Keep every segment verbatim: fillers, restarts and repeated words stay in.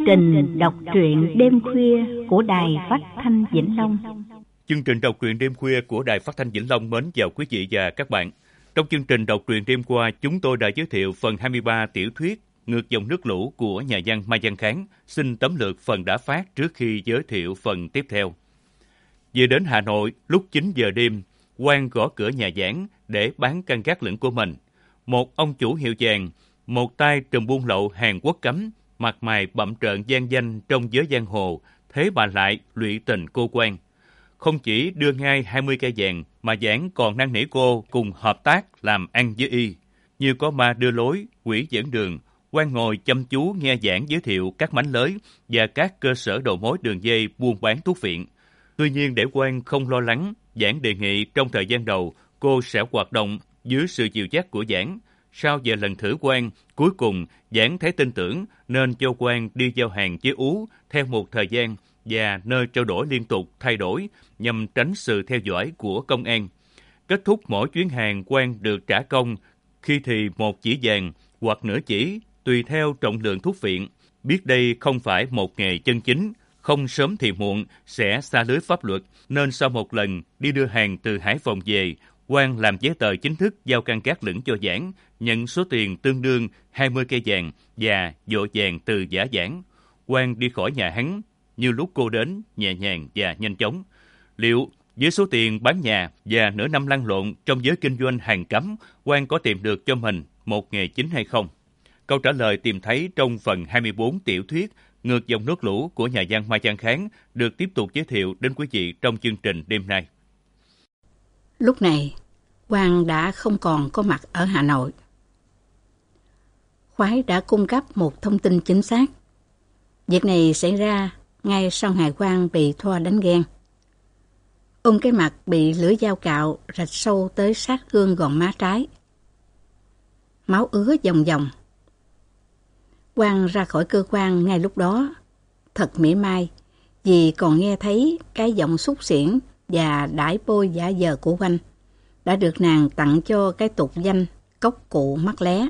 trình đọc truyện đêm khuya của Đài Phát thanh Vĩnh Long. Chương trình đọc truyện đêm khuya của Đài Phát thanh Vĩnh Long mến chào quý vị và các bạn. Trong chương trình đọc truyện đêm qua, chúng tôi đã giới thiệu phần hai mươi ba tiểu thuyết Ngược dòng nước lũ của nhà văn Mai Văn Kháng. Xin tóm lược phần đã phát trước khi giới thiệu phần tiếp theo. Về đến Hà Nội, lúc chín giờ đêm, Quang gõ cửa nhà giảng để bán căn gác lửng của mình. Một ông chủ hiệu vàng, một tay trùm buôn lậu Hàn Quốc cấm, mặt mày bặm trợn gian danh trong giới giang hồ, thế mà lại lụy tình cô Quang. Không chỉ đưa ngay hai mươi cây vàng, mà giảng còn năn nỉ cô cùng hợp tác làm ăn với y. Như có ma đưa lối, quỷ dẫn đường, Quang ngồi chăm chú nghe giảng giới thiệu các mánh lới và các cơ sở đầu mối đường dây buôn bán thuốc viện. Tuy nhiên để Quang không lo lắng, giảng đề nghị trong thời gian đầu cô sẽ hoạt động dưới sự dìu dắt của giảng. Sau vài lần thử Quang, cuối cùng giảng thấy tin tưởng nên cho Quang đi giao hàng với Ú theo một thời gian và nơi trao đổi liên tục thay đổi nhằm tránh sự theo dõi của công an. Kết thúc mỗi chuyến hàng, Quang được trả công, khi thì một chỉ vàng hoặc nửa chỉ, tùy theo trọng lượng thuốc viện. Biết đây không phải một nghề chân chính, không sớm thì muộn sẽ xa lưới pháp luật, nên sau một lần đi đưa hàng từ Hải Phòng về, Quang làm giấy tờ chính thức giao căn gác lửng cho giảng, nhận số tiền tương đương hai mươi cây vàng và vội vàng từ giả giảng. Quang đi khỏi nhà hắn như lúc cô đến, nhẹ nhàng và nhanh chóng. Liệu với số tiền bán nhà và nửa năm lăn lộn trong giới kinh doanh hàng cấm, Quang có tìm được cho mình một nghề chính hay không? Câu trả lời tìm thấy trong phần hai mươi bốn tiểu thuyết Ngược dòng nước lũ của nhà văn Mai Văn Kháng được tiếp tục giới thiệu đến quý vị trong chương trình đêm nay. Lúc này, Quang đã không còn có mặt ở Hà Nội. Khoái đã cung cấp một thông tin chính xác. Việc này xảy ra ngay sau ngày Quang bị Thoa đánh ghen. Ôm cái mặt bị lưỡi dao cạo rạch sâu tới sát xương gòn má trái. Máu ứa dòng dòng. Quang ra khỏi cơ quan ngay lúc đó, thật mỉa mai, vì còn nghe thấy cái giọng xúc xỉn và đãi bôi giả dờ của Quanh đã được nàng tặng cho cái tục danh cốc cụ mắt lé.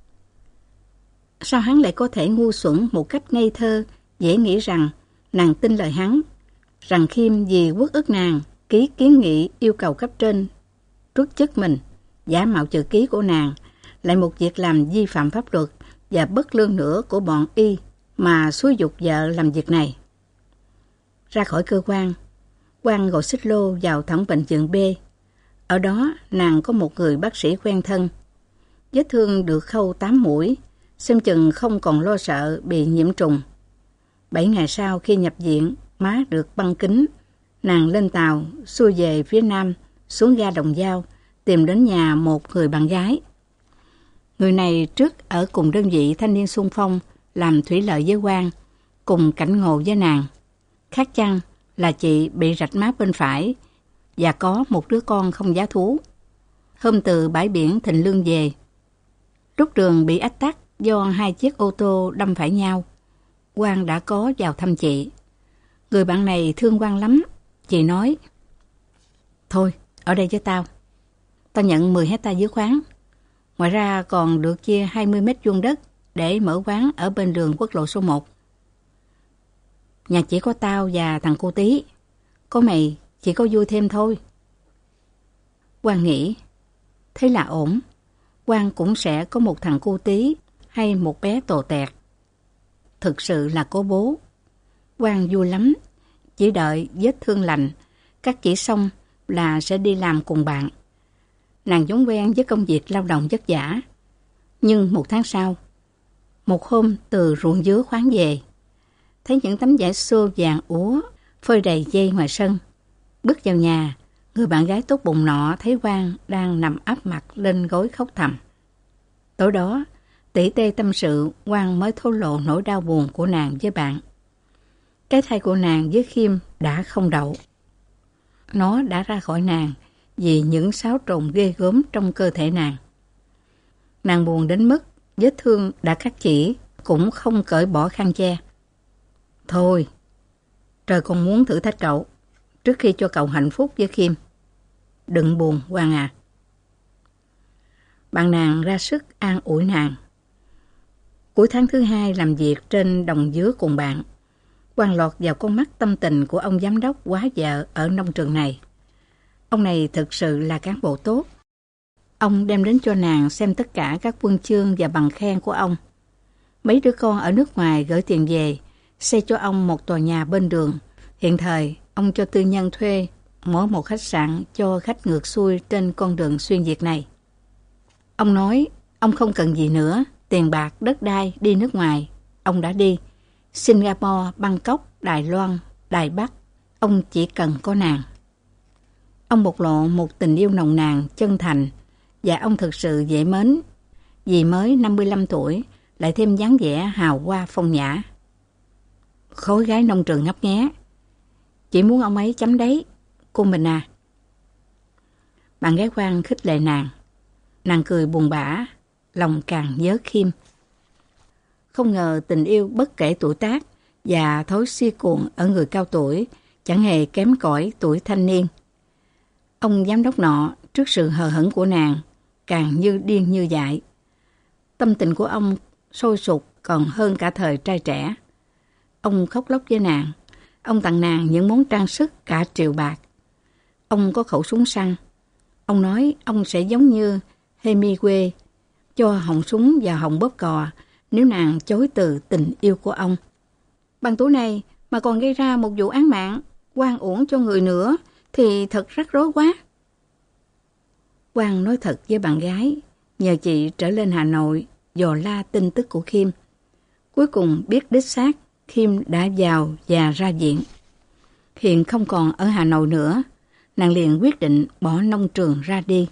Sao hắn lại có thể ngu xuẩn một cách ngây thơ, dễ nghĩ rằng nàng tin lời hắn, rằng Khiêm vì uất ức nàng ký kiến nghị yêu cầu cấp trên truất chức mình, giả mạo chữ ký của nàng, lại một việc làm vi phạm pháp luật và bất lương nữa của bọn y mà xúi giục vợ làm việc này. Ra khỏi cơ quan, Quang gọi xích lô vào thẳng bệnh viện B. Ở đó nàng có một người bác sĩ quen thân. Vết thương được khâu tám mũi, xem chừng không còn lo sợ bị nhiễm trùng. Bảy ngày sau khi nhập viện, má được băng kính, nàng lên tàu xuôi về phía nam, xuống ga Đồng Dao, tìm đến nhà một người bạn gái. Người này trước ở cùng đơn vị thanh niên xung phong làm thủy lợi với Quang, cùng cảnh ngộ với nàng. Khác chăng là chị bị rạch má bên phải và có một đứa con không giá thú. Hôm từ bãi biển Thịnh Lương về, lúc đường bị ách tắc do hai chiếc ô tô đâm phải nhau, Quang đã có vào thăm chị. Người bạn này thương Quang lắm. Chị nói: "Thôi, ở đây với tao. Tao nhận mười hectare dưới khoáng. Ngoài ra còn được chia hai mươi mét vuông đất để mở quán ở bên đường quốc lộ số một. Nhà chỉ có tao và thằng cô Tí. Có mày chỉ có vui thêm thôi." Quang nghĩ, thế là ổn. Quang cũng sẽ có một thằng cô Tí hay một bé tồ tẹt. Thực sự là có bố. Quang vui lắm. Chỉ đợi vết thương lành, cắt chỉ xong là sẽ đi làm cùng bạn. Nàng vốn quen với công việc lao động vất vả. Nhưng một tháng sau, một hôm từ ruộng dứa khoáng về, thấy những tấm vải xô vàng úa phơi đầy dây ngoài sân. Bước vào nhà, người bạn gái tốt bụng nọ thấy Quang đang nằm áp mặt lên gối khóc thầm. Tối đó, tỉ tê tâm sự, Quang mới thổ lộ nỗi đau buồn của nàng với bạn. Cái thai của nàng với Khiêm đã không đậu. Nó đã ra khỏi nàng vì những xáo trộn ghê gớm trong cơ thể nàng. Nàng buồn đến mức vết thương đã cắt chỉ cũng không cởi bỏ khăn che. Thôi, trời còn muốn thử thách cậu trước khi cho cậu hạnh phúc với Khiêm. Đừng buồn, Quang à. Bạn nàng ra sức an ủi nàng. Cuối tháng thứ hai làm việc trên đồng dứa cùng bạn, Quang lọt vào con mắt tâm tình của ông giám đốc quá vợ ở nông trường này. Ông này thực sự là cán bộ tốt. Ông đem đến cho nàng xem tất cả các huân chương và bằng khen của ông. Mấy đứa con ở nước ngoài gửi tiền về, xây cho ông một tòa nhà bên đường. Hiện thời, ông cho tư nhân thuê mở một khách sạn cho khách ngược xuôi trên con đường xuyên Việt này. Ông nói, ông không cần gì nữa, tiền bạc, đất đai, đi nước ngoài. Ông đã đi. Singapore, Bangkok, Đài Loan, Đài Bắc. Ông chỉ cần có nàng. Ông bộc lộ một tình yêu nồng nàn, chân thành, và ông thực sự dễ mến, vì mới năm mươi lăm tuổi, lại thêm dáng vẻ hào hoa phong nhã. Khối gái nông trường ngấp nghé. Chỉ muốn ông ấy chấm đấy, cô mình à. Bạn gái Quang khích lệ nàng. Nàng cười buồn bã, lòng càng nhớ Khiêm. Không ngờ tình yêu bất kể tuổi tác và thói si cuồng ở người cao tuổi chẳng hề kém cỏi tuổi thanh niên. Ông giám đốc nọ trước sự hờ hững của nàng càng như điên như dại. Tâm tình của ông sôi sục còn hơn cả thời trai trẻ. Ông khóc lóc với nàng. Ông tặng nàng những món trang sức cả triệu bạc. Ông có khẩu súng săn. Ông nói ông sẽ giống như Hemingway, cho họng súng và họng bóp cò nếu nàng chối từ tình yêu của ông. Bằng tuổi này mà còn gây ra một vụ án mạng, oan uổng cho người nữa thì thật rắc rối quá. Quang nói thật với bạn gái, nhờ chị trở lên Hà Nội dò la tin tức của Khiêm. Cuối cùng biết đích xác Khiêm đã vào và ra viện. Hiện không còn ở Hà Nội nữa, nàng liền quyết định bỏ nông trường ra đi.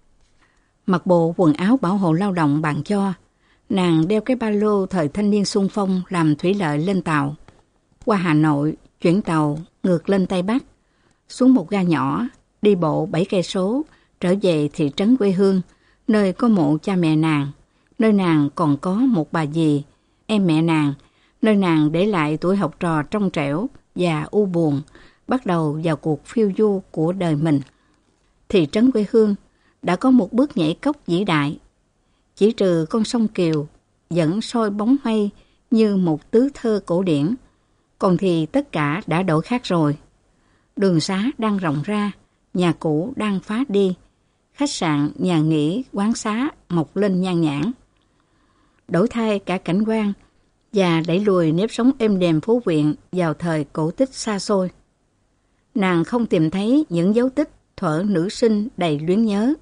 Mặc bộ quần áo bảo hộ lao động bạn cho, nàng đeo cái ba lô thời thanh niên xung phong làm thủy lợi lên tàu. Qua Hà Nội, chuyển tàu ngược lên Tây Bắc, xuống một ga nhỏ, đi bộ bảy cây số, trở về thị trấn quê hương, nơi có mộ cha mẹ nàng, nơi nàng còn có một bà dì, em mẹ nàng, nơi nàng để lại tuổi học trò trong trẻo và u buồn, bắt đầu vào cuộc phiêu du của đời mình. Thị trấn quê hương đã có một bước nhảy cốc vĩ đại. Chỉ trừ con sông Kiều vẫn soi bóng mây như một tứ thơ cổ điển, còn thì tất cả đã đổi khác rồi. Đường xá đang rộng ra, nhà cũ đang phá đi, khách sạn, nhà nghỉ, quán xá mọc lên nhan nhản. Đổi thay cả cảnh quan và đẩy lùi nếp sống êm đềm phố huyện vào thời cổ tích xa xôi. Nàng không tìm thấy những dấu tích thuở nữ sinh đầy luyến nhớ.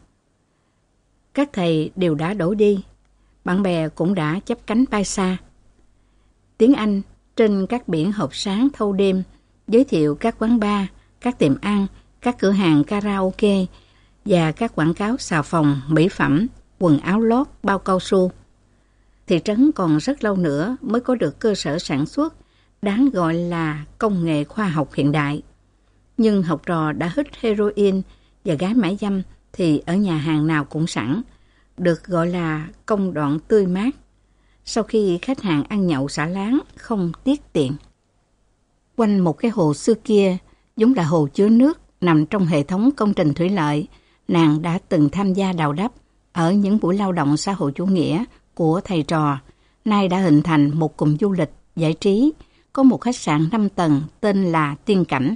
Các thầy đều đã đổi đi, bạn bè cũng đã chắp cánh bay xa. Tiếng Anh trên các biển hộp sáng thâu đêm giới thiệu các quán bar, các tiệm ăn, các cửa hàng karaoke và các quảng cáo xà phòng, mỹ phẩm, quần áo lót, bao cao su. Thị trấn còn rất lâu nữa mới có được cơ sở sản xuất đáng gọi là công nghệ khoa học hiện đại. Nhưng học trò đã hít heroin và gái mại dâm thì ở nhà hàng nào cũng sẵn, được gọi là công đoạn tươi mát. Sau khi khách hàng ăn nhậu xả láng, không tiết tiện. Quanh một cái hồ xưa kia, giống là hồ chứa nước nằm trong hệ thống công trình thủy lợi, nàng đã từng tham gia đào đắp ở những buổi lao động xã hội chủ nghĩa của thầy trò, nay đã hình thành một cụm du lịch giải trí, có một khách sạn năm tầng tên là Tiên Cảnh.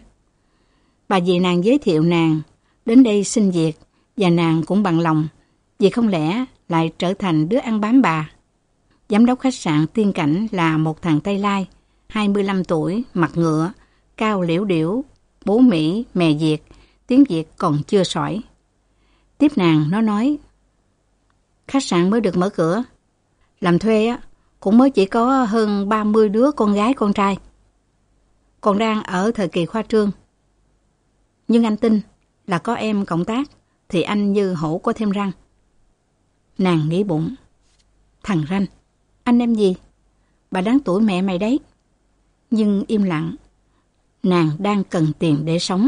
Bà dì nàng giới thiệu nàng đến đây xin việc, và nàng cũng bằng lòng, vì không lẽ lại trở thành đứa ăn bám bà. Giám đốc khách sạn Tiên Cảnh là một thằng Tây Lai, hai mươi lăm tuổi, mặt ngựa, cao liễu điểu, bố Mỹ, mè Việt, tiếng Việt còn chưa sỏi. Tiếp nàng nó nói, khách sạn mới được mở cửa, làm thuê á cũng mới chỉ có hơn ba mươi đứa con gái con trai, còn đang ở thời kỳ khoa trương. Nhưng anh tin là có em cộng tác thì anh như hổ có thêm răng. Nàng nghĩ bụng, thằng ranh, anh em gì? Bà đáng tuổi mẹ mày đấy. Nhưng im lặng, nàng đang cần tiền để sống.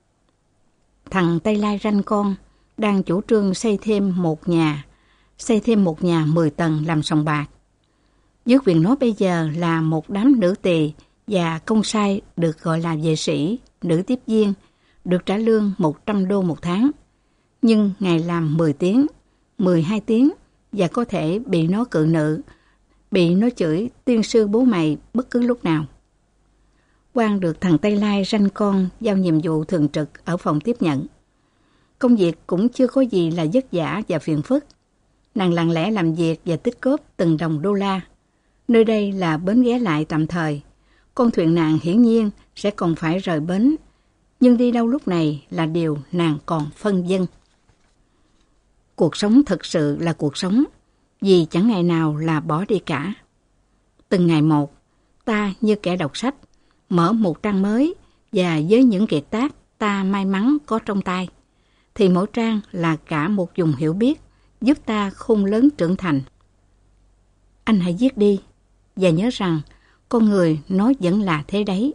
Thằng Tây Lai ranh con đang chủ trương xây thêm một nhà, xây thêm một nhà mười tầng làm sòng bạc. Dưới quyền nó bây giờ là một đám nữ tỳ và công sai được gọi là vệ sĩ, nữ tiếp viên, được trả lương một trăm đô một tháng. Nhưng ngày làm mười tiếng, mười hai tiếng và có thể bị nó cự nữ bị nó chửi tiên sư bố mày bất cứ lúc nào. Quang được thằng Tây Lai ranh con giao nhiệm vụ thường trực ở phòng tiếp nhận. Công việc cũng chưa có gì là vất vả và phiền phức. Nàng lặng lẽ làm việc và tích góp từng đồng đô la. Nơi đây là bến ghé lại tạm thời. Con thuyền nàng hiển nhiên sẽ còn phải rời bến, nhưng đi đâu lúc này là điều nàng còn phân vân. Cuộc sống thực sự là cuộc sống, vì chẳng ngày nào là bỏ đi cả. Từng ngày một, ta như kẻ đọc sách, mở một trang mới và với những kiệt tác ta may mắn có trong tay, thì mỗi trang là cả một vùng hiểu biết giúp ta khôn lớn trưởng thành. Anh hãy viết đi và nhớ rằng con người nó vẫn là thế đấy.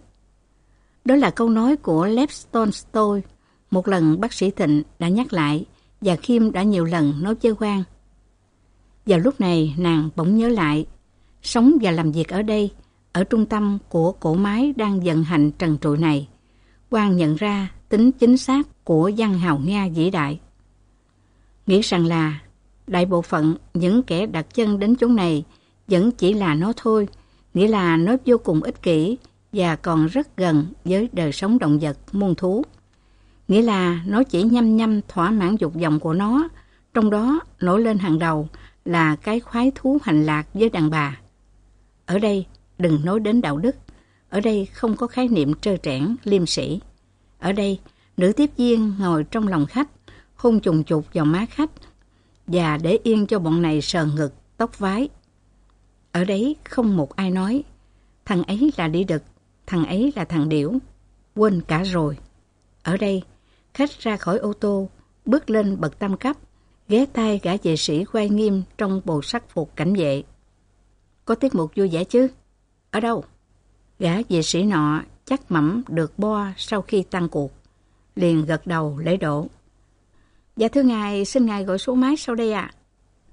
Đó là câu nói của Lev Tolstoy, một lần bác sĩ Thịnh đã nhắc lại và Khiêm đã nhiều lần nói với Quang. Vào lúc này nàng bỗng nhớ lại, sống và làm việc ở đây, ở trung tâm của cỗ máy đang vận hành trần trụi này, Quang nhận ra tính chính xác của văn hào Nga vĩ đại. Nghĩ rằng là đại bộ phận những kẻ đặt chân đến chỗ này vẫn chỉ là nó thôi, nghĩa là nó vô cùng ích kỷ và còn rất gần với đời sống động vật muôn thú. Nghĩa là nó chỉ nhăm nhăm thỏa mãn dục vọng của nó, trong đó nổi lên hàng đầu là cái khoái thú hành lạc với đàn bà. Ở đây đừng nói đến đạo đức, ở đây không có khái niệm trơ trẽn, liêm sĩ. Ở đây, nữ tiếp viên ngồi trong lòng khách, hôn trùng chục vào má khách và để yên cho bọn này sờ ngực, tóc vái. Ở đấy không một ai nói, thằng ấy là đi đực, thằng ấy là thằng điểu, quên cả rồi. Ở đây, khách ra khỏi ô tô, bước lên bậc tam cấp, ghé tai gã vệ sĩ quay nghiêm trong bộ sắc phục cảnh vệ. Có tiết mục vui vẻ chứ? Ở đâu? Gã vệ sĩ nọ chắc mẩm được bo sau khi tăng cuộc, liền gật đầu lễ độ. Dạ thưa ngài, xin ngài gọi số máy sau đây ạ. À?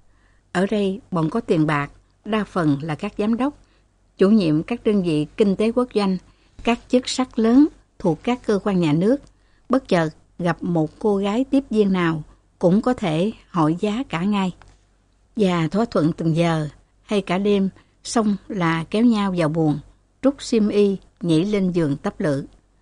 Ở đây bọn có tiền bạc, đa phần là các giám đốc, chủ nhiệm các đơn vị kinh tế quốc doanh, các chức sắc lớn thuộc các cơ quan nhà nước. Bất chợt gặp một cô gái tiếp viên nào cũng có thể hỏi giá cả ngay. Và thỏa thuận từng giờ hay cả đêm, xong là kéo nhau vào buồng, trút xiêm y, nhảy lên giường tấp lự.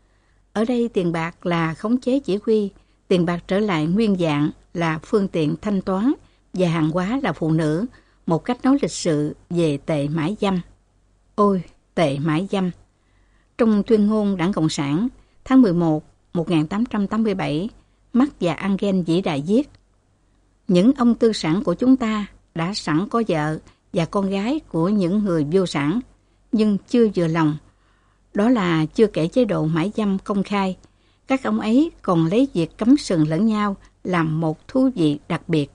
Ở đây tiền bạc là khống chế chỉ huy, tiền bạc trở lại nguyên dạng là phương tiện thanh toán và hàng hóa là phụ nữ, một cách nói lịch sự về tệ mãi dâm. Ôi, tệ mãi dâm! Trong tuyên ngôn Đảng Cộng sản, tháng mười một, một nghìn tám trăm tám mươi bảy, Marx và Engels vĩ đại viết: những ông tư sản của chúng ta đã sẵn có vợ và con gái của những người vô sản, nhưng chưa vừa lòng. Đó là chưa kể chế độ mãi dâm công khai. Các ông ấy còn lấy việc cấm sừng lẫn nhau làm một thú vị đặc biệt.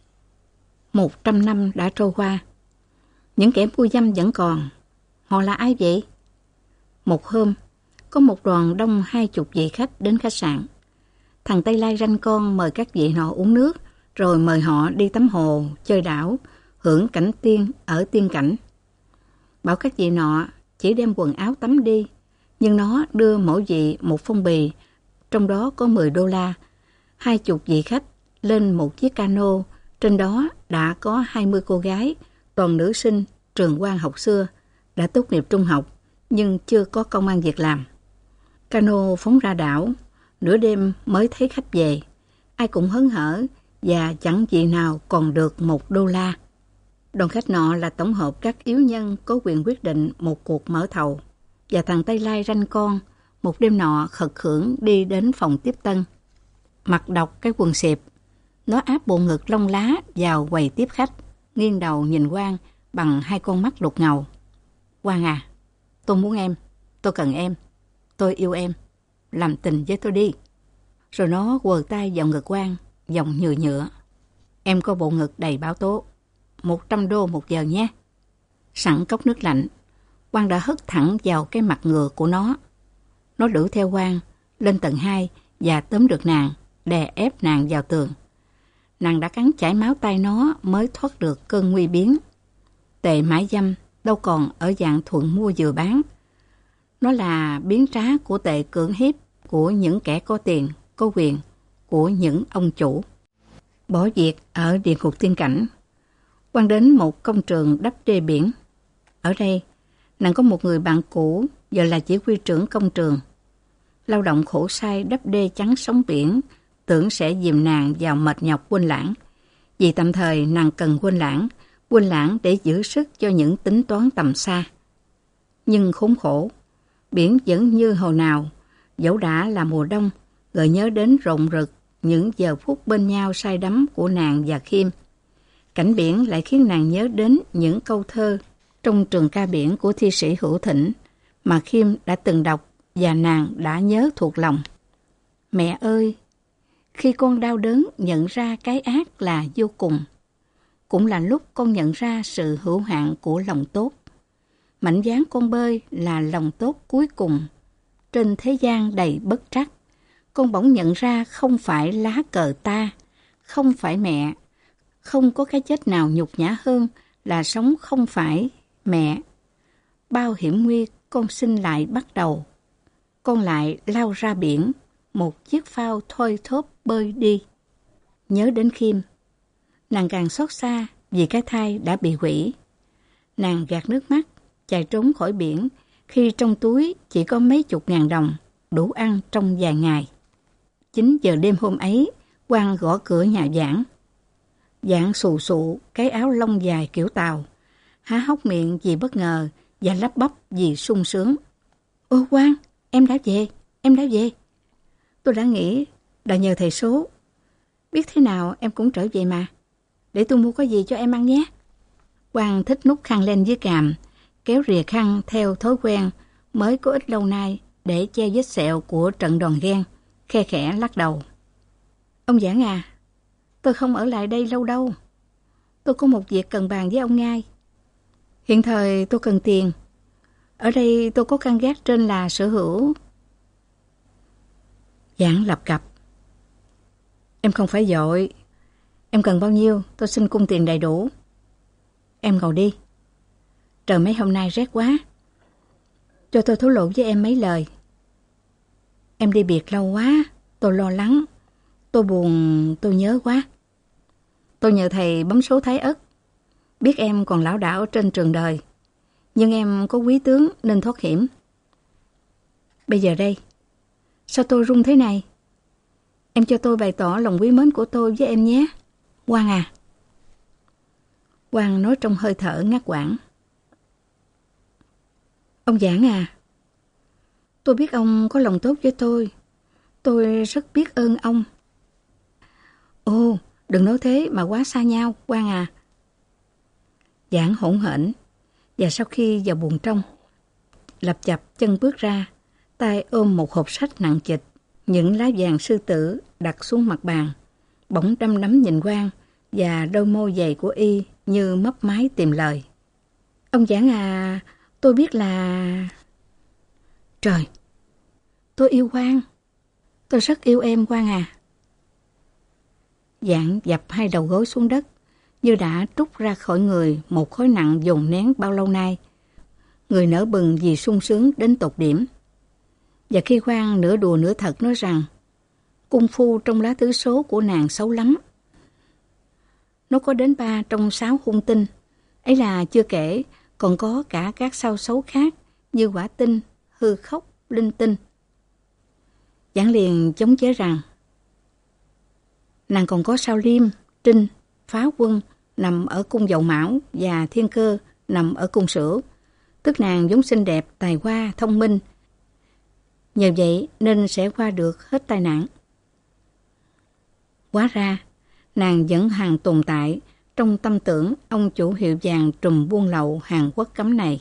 Một trăm năm đã trôi qua. Những kẻ mua dâm vẫn còn. Họ là ai vậy? Một hôm, có một đoàn đông hai chục vị khách đến khách sạn. Thằng Tây Lai ranh con mời các vị nọ uống nước, rồi mời họ đi tắm hồ, chơi đảo, hưởng cảnh tiên ở tiên cảnh. Bảo các vị nọ chỉ đem quần áo tắm đi, nhưng nó đưa mỗi vị một phong bì, trong đó có mười đô la. Hai chục vị khách lên một chiếc cano, trên đó đã có hai mươi cô gái, toàn nữ sinh, trường quan học xưa, đã tốt nghiệp trung học, nhưng chưa có công ăn việc làm. Cano phóng ra đảo, nửa đêm mới thấy khách về. Ai cũng hớn hở và chẳng vị nào còn được một đô la. Đoàn khách nọ là tổng hợp các yếu nhân có quyền quyết định một cuộc mở thầu. Và thằng Tây Lai ranh con, một đêm nọ khật khưởng đi đến phòng tiếp tân. Mặc đọc cái quần xẹp, nó áp bộ ngực lông lá vào quầy tiếp khách, nghiêng đầu nhìn Quang bằng hai con mắt đục ngầu. Quang à, tôi muốn em, tôi cần em, tôi yêu em, làm tình với tôi đi. Rồi nó quờ tay vào ngực Quang, giọng nhựa nhựa. Em có bộ ngực đầy báo tố, một trăm đô một giờ nhé. Sẵn cốc nước lạnh, Quang đã hất thẳng vào cái mặt ngựa của nó. Nó đuổi theo Quang lên tầng hai và tóm được nàng, đè ép nàng vào tường. Nàng đã cắn chảy máu tay nó mới thoát được cơn nguy biến. Tệ mãi dâm đâu còn ở dạng thuận mua vừa bán. Nó là biến trá của tệ cưỡng hiếp của những kẻ có tiền, có quyền, của những ông chủ. Bỏ việc ở địa ngục tiên cảnh, Quang đến một công trường đắp đê biển. Ở đây, nàng có một người bạn cũ, giờ là chỉ huy trưởng công trường. Lao động khổ sai đắp đê chắn sóng biển, tưởng sẽ dìm nàng vào mệt nhọc quên lãng. Vì tạm thời nàng cần quên lãng, quên lãng để giữ sức cho những tính toán tầm xa. Nhưng khốn khổ, biển vẫn như hồi nào, dẫu đã là mùa đông, gợi nhớ đến rộn rực những giờ phút bên nhau say đắm của nàng và Khiêm. Cảnh biển lại khiến nàng nhớ đến những câu thơ trong trường ca biển của thi sĩ Hữu Thỉnh mà Khiêm đã từng đọc và nàng đã nhớ thuộc lòng. Mẹ ơi, khi con đau đớn nhận ra cái ác là vô cùng, cũng là lúc con nhận ra sự hữu hạn của lòng tốt. Mảnh dáng con bơi là lòng tốt cuối cùng. Trên thế gian đầy bất trắc, con bỗng nhận ra không phải lá cờ ta, không phải mẹ, không có cái chết nào nhục nhã hơn là sống không phải mẹ. Bao hiểm nguy con xin lại bắt đầu. Con lại lao ra biển, một chiếc phao thôi thóp bơi đi. Nhớ đến Khiêm, nàng càng xót xa vì cái thai đã bị hủy. Nàng gạt nước mắt, chạy trốn khỏi biển khi trong túi chỉ có mấy chục ngàn đồng, đủ ăn trong vài ngày. Chín giờ đêm hôm ấy, Quang gõ cửa nhà Giảng. Giảng xù xụ cái áo lông dài kiểu Tàu, há hốc miệng vì bất ngờ và lắp bắp vì sung sướng. Ô Quang, em đã về, em đã về. Tôi đã nghĩ là nhờ thầy số. Biết thế nào em cũng trở về mà. Để tôi mua có gì cho em ăn nhé. Quang thích nút khăn len dưới cằm, kéo rìa khăn theo thói quen mới có ít lâu nay để che vết sẹo của trận đòn ghen, khe khẽ lắc đầu. Ông Giảng à, tôi không ở lại đây lâu đâu. Tôi có một việc cần bàn với ông ngay. Hiện thời tôi cần tiền. Ở đây tôi có căn gác trên là sở hữu. Giảng lập cập. Em không phải vội. Em cần bao nhiêu, tôi xin cung tiền đầy đủ. Em ngồi đi. Trời mấy hôm nay rét quá. Cho tôi thổ lộ với em mấy lời. Em đi biệt lâu quá, tôi lo lắng. Tôi buồn, tôi nhớ quá. Tôi nhờ thầy bấm số Thái Ất. Biết em còn lảo đảo trên trường đời, nhưng em có quý tướng nên thoát hiểm. Bây giờ đây, sao tôi run thế này? Em cho tôi bày tỏ lòng quý mến của tôi với em nhé. Quang à. Quang nói trong hơi thở ngắt quãng. Ông Giảng à, tôi biết ông có lòng tốt với tôi. Tôi rất biết ơn ông. Ồ, đừng nói thế mà quá xa nhau, Quang à. Giảng hỗn hển, và sau khi vào buồng trong, lập chập chân bước ra, tay ôm một hộp sách nặng trịch, những lá vàng sư tử đặt xuống mặt bàn, bỗng đăm đắm nhìn Quang và đôi môi dày của y như mấp máy tìm lời. Ông Giảng à, tôi biết là... Trời, tôi yêu Quang. Tôi rất yêu em, Quang à. Giảng dập hai đầu gối xuống đất, như đã trút ra khỏi người một khối nặng dồn nén bao lâu nay. Người nở bừng vì sung sướng đến tột điểm. Và khi Quang nửa đùa nửa thật nói rằng cung phu trong lá tứ số của nàng xấu lắm. Nó có đến ba trong sáu hung tinh. Ấy là chưa kể còn có cả các sao xấu khác như hỏa tinh, hư khốc, linh tinh. Giảng liền chống chế rằng nàng còn có sao Liêm, Trinh, Phá Quân nằm ở cung Dậu Mão và Thiên Cơ nằm ở cung Sửu. Tức nàng vốn xinh đẹp, tài hoa, thông minh. Nhờ vậy nên sẽ qua được hết tai nạn. Hóa ra, nàng vẫn hằng tồn tại trong tâm tưởng ông chủ hiệu vàng trùm buôn lậu Hàn Quốc cấm này.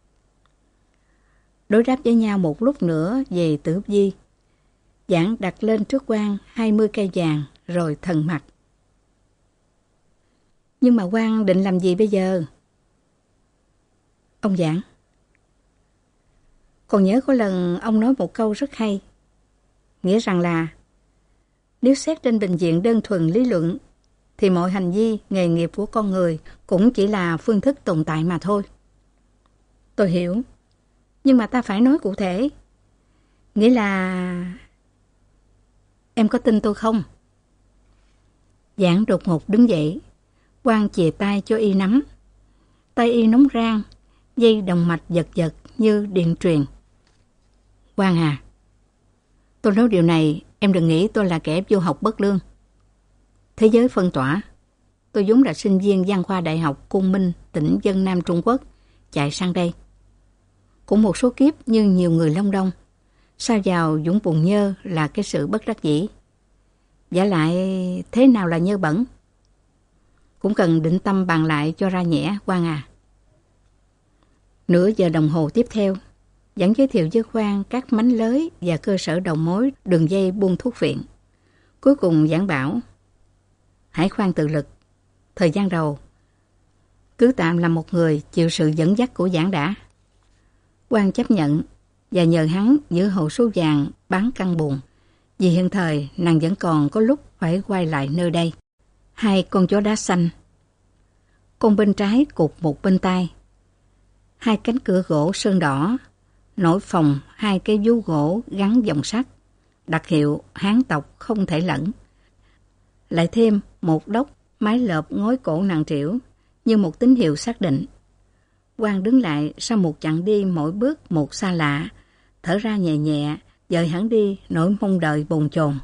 Đối đáp với nhau một lúc nữa về Tử Vi. Giảng đặt lên trước Quang hai mươi cây vàng rồi thần mặt. Nhưng mà Quang định làm gì bây giờ? Ông Giảng. Còn nhớ có lần ông nói một câu rất hay. Nghĩa rằng là nếu xét trên bình diện đơn thuần lý luận thì mọi hành vi, nghề nghiệp của con người cũng chỉ là phương thức tồn tại mà thôi. Tôi hiểu. Nhưng mà ta phải nói cụ thể. Nghĩa là... Em có tin tôi không? Giảng đột ngột đứng dậy. Quang chìa tay cho y nắm. Tay y nóng rang dây đồng mạch giật giật như điện truyền. Quang à, tôi nói điều này, em đừng nghĩ tôi là kẻ vô học bất lương. Thế giới phân tỏa. Tôi vốn là sinh viên văn khoa Đại học Côn Minh, tỉnh Vân Nam Trung Quốc, chạy sang đây. Cũng một số kiếp như nhiều người Long Đông, sa vào vũng bùn nhơ là cái sự bất đắc dĩ. Giả lại thế nào là nhơ bẩn? Cũng cần định tâm bàn lại cho ra nhẽ, Quang à. Nửa giờ đồng hồ tiếp theo, vẫn giới thiệu với Quang các mánh lới và cơ sở đầu mối đường dây buôn thuốc viện. Cuối cùng giảng bảo, hãy khoan tự lực. Thời gian đầu, cứ tạm là một người chịu sự dẫn dắt của giảng đã. Quang chấp nhận và nhờ hắn giữ hộ số vàng bán căn buồn. Vì hiện thời nàng vẫn còn có lúc phải quay lại nơi đây. Hai con chó đá xanh. Con bên trái cụt một bên tai. Hai cánh cửa gỗ sơn đỏ. Nổi phòng hai cây vú gỗ gắn vòng sắt. Đặc hiệu Hán tộc không thể lẫn. Lại thêm một đốc mái lợp ngói cổ nặng trĩu như một tín hiệu xác định. Quang đứng lại sau một chặng đi mỗi bước một xa lạ, thở ra nhẹ nhẹ, dời hẳn đi nỗi mong đợi bồn chồn.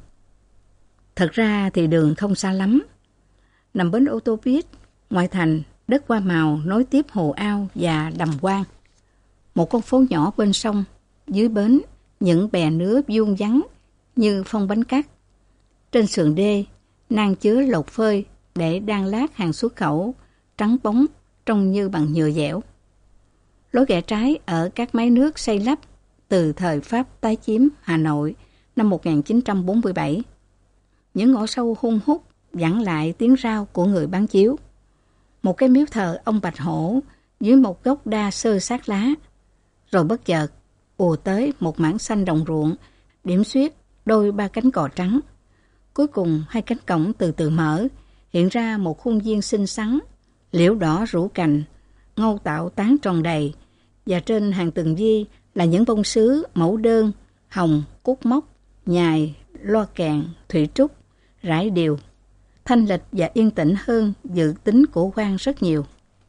Thật ra thì đường không xa lắm. Nằm bến ô tô buýt, ngoại thành, đất hoa màu nối tiếp hồ ao và đầm quang. Một con phố nhỏ bên sông, dưới bến, những bè nứa vuông vắn như phong bánh cát. Trên sườn đê, nang chứa lột phơi để đan lát hàng xuất khẩu, trắng bóng, trông như bằng nhựa dẻo. Lối rẽ trái ở các máy nước xây lắp từ thời Pháp tái chiếm Hà Nội năm một nghìn chín trăm bốn mươi bảy. Những ngõ sâu hun hút vẳng lại tiếng rao của người bán chiếu. Một cái miếu thờ ông Bạch Hổ dưới một gốc đa sơ sát lá. Rồi bất chợt ùa tới một mảng xanh đồng ruộng, điểm xuyết đôi ba cánh cò trắng. Cuối cùng hai cánh cổng từ từ mở, hiện ra một khuôn viên xinh xắn, liễu đỏ rủ cành, ngô tạo tán tròn đầy, và trên hàng tường vi là những bông sứ, mẫu đơn, hồng, cúc mốc, nhài, loa kèn, thủy trúc, rải đều. Thanh lịch và yên tĩnh hơn dự tính của Quang rất nhiều.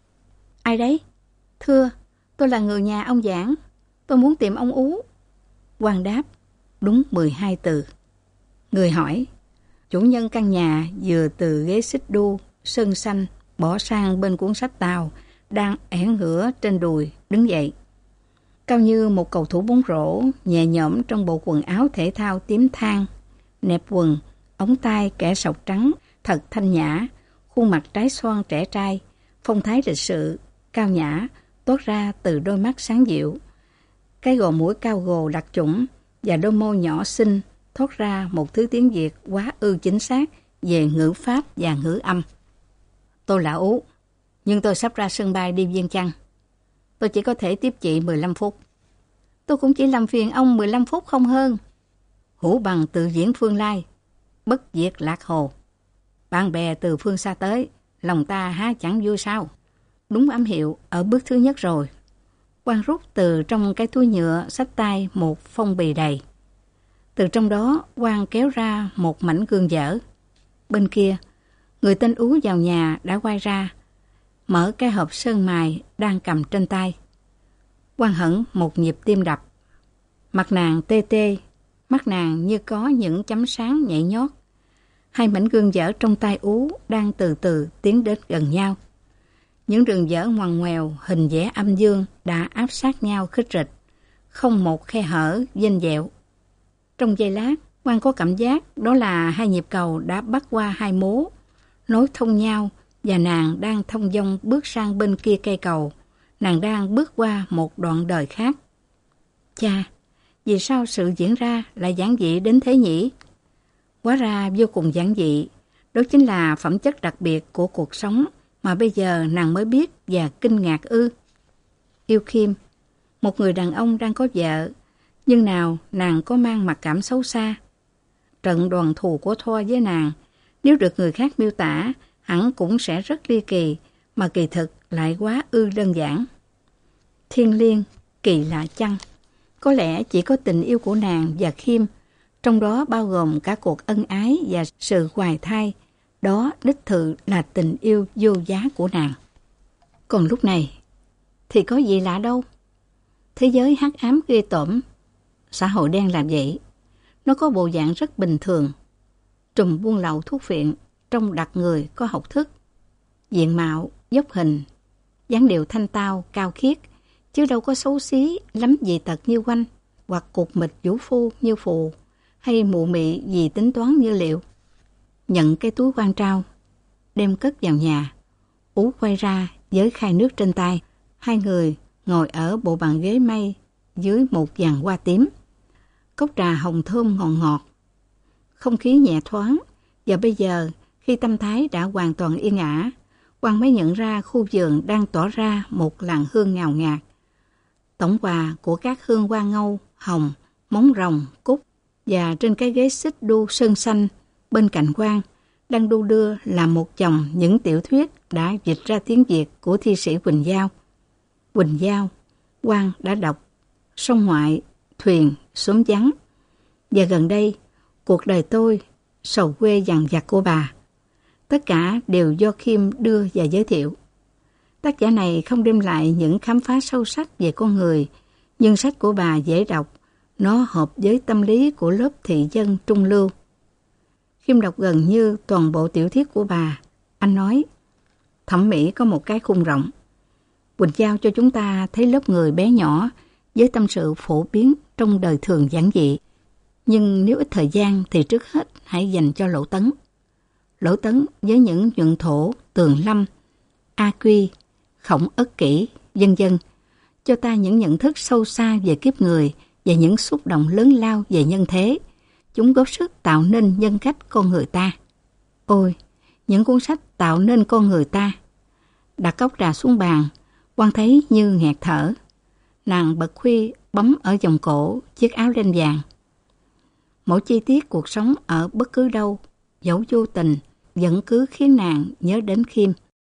Ai đấy? Thưa, tôi là người nhà ông Giảng. Tôi muốn tìm ông Ú. Quang đáp, đúng mười hai từ. Người hỏi, chủ nhân căn nhà vừa từ ghế xích đu, sơn xanh, bỏ sang bên cuốn sách Tàu, đang ẻn ngửa trên đùi, đứng dậy. Cao như một cầu thủ bóng rổ, nhẹ nhõm trong bộ quần áo thể thao tím than, nẹp quần, ống tay kẻ sọc trắng, thật thanh nhã, khuôn mặt trái xoan trẻ trai, phong thái lịch sự, cao nhã, toát ra từ đôi mắt sáng dịu. Cái gò mũi cao gồ đặc chủng và đôi môi nhỏ xinh thoát ra một thứ tiếng Việt quá ư chính xác về ngữ pháp và ngữ âm. Tôi là Ú, nhưng tôi sắp ra sân bay đi Viêng Chăn. Tôi chỉ có thể tiếp chị mười lăm phút. Tôi cũng chỉ làm phiền ông mười lăm phút không hơn. Hữu bằng tự diễn phương lai, bất diệt lạc hồ. Bạn bè từ phương xa tới, lòng ta há chẳng vui sao? Đúng ám hiệu ở bước thứ nhất rồi. Quang rút từ trong cái túi nhựa xách tay một phong bì đầy. Từ trong đó Quang kéo ra một mảnh gương dở. Bên kia, người tên Ú vào nhà đã quay ra, mở cái hộp sơn mài đang cầm trên tay. Quang hẫng một nhịp tim đập. Mặt nàng tê tê, mắt nàng như có những chấm sáng nhảy nhót. Hai mảnh gương dở trong tay Ú đang từ từ tiến đến gần nhau. Những đường dở ngoằn ngoèo hình vẽ âm dương đã áp sát nhau khích rịch, không một khe hở vênh vẹo. Trong giây lát, Quang có cảm giác đó là hai nhịp cầu đã bắt qua hai mố, nối thông nhau, và nàng đang thông dong bước sang bên kia cây cầu. Nàng đang bước qua một đoạn đời khác. Chà, vì sao sự diễn ra lại giản dị đến thế nhỉ? Hóa ra vô cùng giản dị, đó chính là phẩm chất đặc biệt của cuộc sống mà bây giờ nàng mới biết và kinh ngạc ư. Yêu Khiêm, một người đàn ông đang có vợ, nhưng nào nàng có mang mặc cảm xấu xa. Trận đoàn thù của Thoa với nàng, nếu được người khác miêu tả, hẳn cũng sẽ rất ly kỳ, mà kỳ thực lại quá ư đơn giản. Thiên liêng, kỳ lạ chăng? Có lẽ chỉ có tình yêu của nàng và Khiêm, trong đó bao gồm cả cuộc ân ái và sự hoài thai, đó đích thực là tình yêu vô giá của nàng. Còn lúc này, thì có gì lạ đâu. Thế giới hắc ám ghê tởm, xã hội đen làm vậy. Nó có bộ dạng rất bình thường. Trùm buôn lậu thuốc phiện, trông đặc người có học thức. Diện mạo, dốc hình, dáng điệu thanh tao, cao khiết, chứ đâu có xấu xí, lắm dị tật như Oanh, hoặc cục mịch vũ phu như Phù, hay mụ mị vì tính toán như Liệu. Nhận cái túi quan trao, đem cất vào nhà. Ú quay ra với khay nước trên tay. Hai người ngồi ở bộ bàn ghế mây dưới một giàn hoa tím. Cốc trà hồng thơm ngọt ngọt. Không khí nhẹ thoáng. Và bây giờ, khi tâm thái đã hoàn toàn yên ả, Quang mới nhận ra khu vườn đang tỏa ra một làn hương ngào ngạt. Tổng quà của các hương hoa ngâu, hồng, móng rồng, cúc. Và trên cái ghế xích đu sơn xanh bên cạnh Quang đang đu đưa là một chồng những tiểu thuyết đã dịch ra tiếng Việt của thi sĩ Quỳnh Giao. Quỳnh Giao, Quang đã đọc Sông Ngoại, Thuyền, Xóm Vắng. Và gần đây, Cuộc đời tôi, Sầu quê dằn vặt của bà. Tất cả đều do Khiêm đưa và giới thiệu. Tác giả này không đem lại những khám phá sâu sắc về con người, nhưng sách của bà dễ đọc, nó hợp với tâm lý của lớp thị dân trung lưu. Khiêm đọc gần như toàn bộ tiểu thuyết của bà. Anh nói, thẩm mỹ có một cái khung rộng. Quỳnh Giao cho chúng ta thấy lớp người bé nhỏ với tâm sự phổ biến trong đời thường giản dị. Nhưng nếu ít thời gian thì trước hết hãy dành cho Lỗ Tấn. Lỗ Tấn với những nhuận thổ, Tường Lâm, A Quy, Khổng Ất Kỷ, vân vân cho ta những nhận thức sâu xa về kiếp người và những xúc động lớn lao về nhân thế. Chúng góp sức tạo nên nhân cách con người ta. Ôi, những cuốn sách tạo nên con người ta. Đặt cốc trà xuống bàn, Quang thấy như nghẹt thở. Nàng bật khuy bấm ở vòng cổ chiếc áo len vàng. Mỗi chi tiết cuộc sống ở bất cứ đâu, dẫu vô tình, vẫn cứ khiến nàng nhớ đến Khiêm.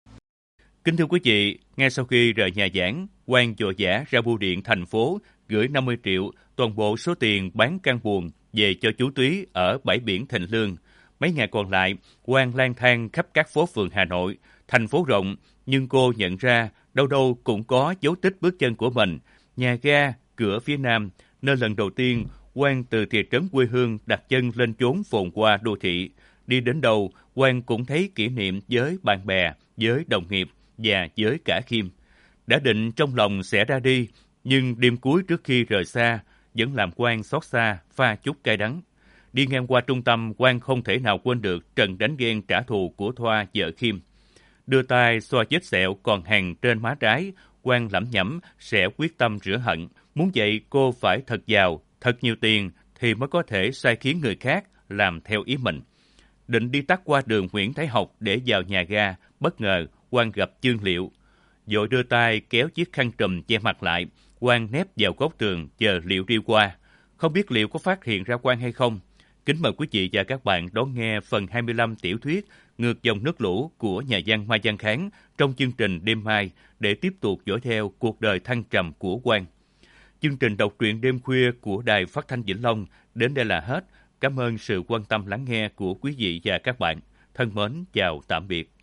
Kính thưa quý vị, ngay sau khi rời nhà giảng, Quang vội vã ra bưu điện thành phố gửi năm mươi triệu toàn bộ số tiền bán căn buồng về cho chú Túy ở bãi biển Thịnh Lương. Mấy ngày còn lại, Quang lang thang khắp các phố phường Hà Nội. Thành phố rộng, nhưng cô nhận ra đâu đâu cũng có dấu tích bước chân của mình. Nhà ga, cửa phía nam, nơi lần đầu tiên Quang từ thị trấn quê hương đặt chân lên chốn phồn hoa đô thị. Đi đến đâu, Quang cũng thấy kỷ niệm với bạn bè, với đồng nghiệp và với cả Khiêm. Đã định trong lòng sẽ ra đi, nhưng đêm cuối trước khi rời xa vẫn làm Quang xót xa, pha chút cay đắng. Đi ngang qua trung tâm, Quang không thể nào quên được trận đánh ghen trả thù của Thoa vợ Khiêm. Đưa tay xoa vết sẹo còn hằn trên má trái, Quang lẩm nhẩm sẽ quyết tâm rửa hận. Muốn vậy cô phải thật giàu, thật nhiều tiền thì mới có thể sai khiến người khác làm theo ý mình. Định đi tắt qua đường Nguyễn Thái Học để vào nhà ga, bất ngờ Quang gặp Chương Liệu. Vội đưa tay kéo chiếc khăn trùm che mặt lại, Quang nép vào góc tường chờ Liệu đi qua. Không biết Liệu có phát hiện ra Quang hay không? Kính mời quý vị và các bạn đón nghe phần hai mươi lăm tiểu thuyết Ngược dòng nước lũ của nhà văn Mai Văn Kháng trong chương trình đêm mai để tiếp tục dõi theo cuộc đời thăng trầm của Quang. Chương trình đọc truyện đêm khuya của Đài Phát thanh Vĩnh Long đến đây là hết. Cảm ơn sự quan tâm lắng nghe của quý vị và các bạn. Thân mến chào tạm biệt.